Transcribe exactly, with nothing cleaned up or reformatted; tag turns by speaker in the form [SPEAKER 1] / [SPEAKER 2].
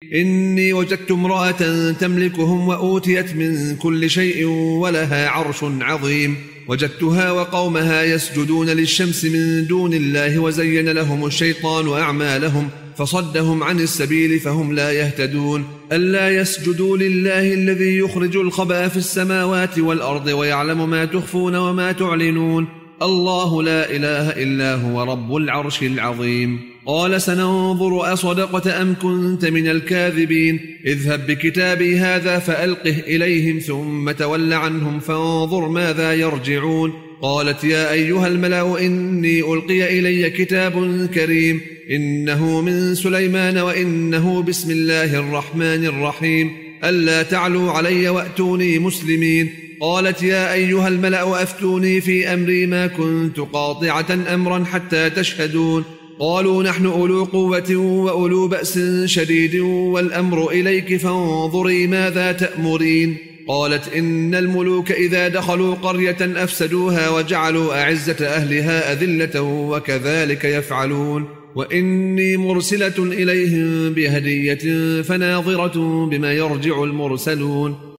[SPEAKER 1] إني وجدت امرأة تملكهم وأوتيت من كل شيء ولها عرش عظيم، وجدتها وقومها يسجدون للشمس من دون الله، وزين لهم الشيطان أعمالهم فصدهم عن السبيل فهم لا يهتدون. ألا يسجدوا لله الذي يخرج الخبأ في السماوات والأرض ويعلم ما تخفون وما تعلنون، الله لا إله إلا هو رب العرش العظيم. قال سننظر أصدقت أم كنت من الكاذبين، اذهب بكتابي هذا فألقه إليهم ثم تول عنهم فانظر ماذا يرجعون. قالت يا أيها الملأ إني ألقي إلي كتاب كريم، إنه من سليمان وإنه بسم الله الرحمن الرحيم، ألا تعلوا علي وأتوني مسلمين. قالت يا أيها الملأ أفتوني في أمري ما كنت قاطعة أمرا حتى تشهدون. قالوا نحن أولو قوة وأولو بأس شديد والأمر إليك فانظري ماذا تأمرين. قالت إن الملوك إذا دخلوا قرية أفسدوها وجعلوا أعزة أهلها أذلة وكذلك يفعلون. وإني مرسلة إليهم بهدية فناظرة بما يرجع المرسلون.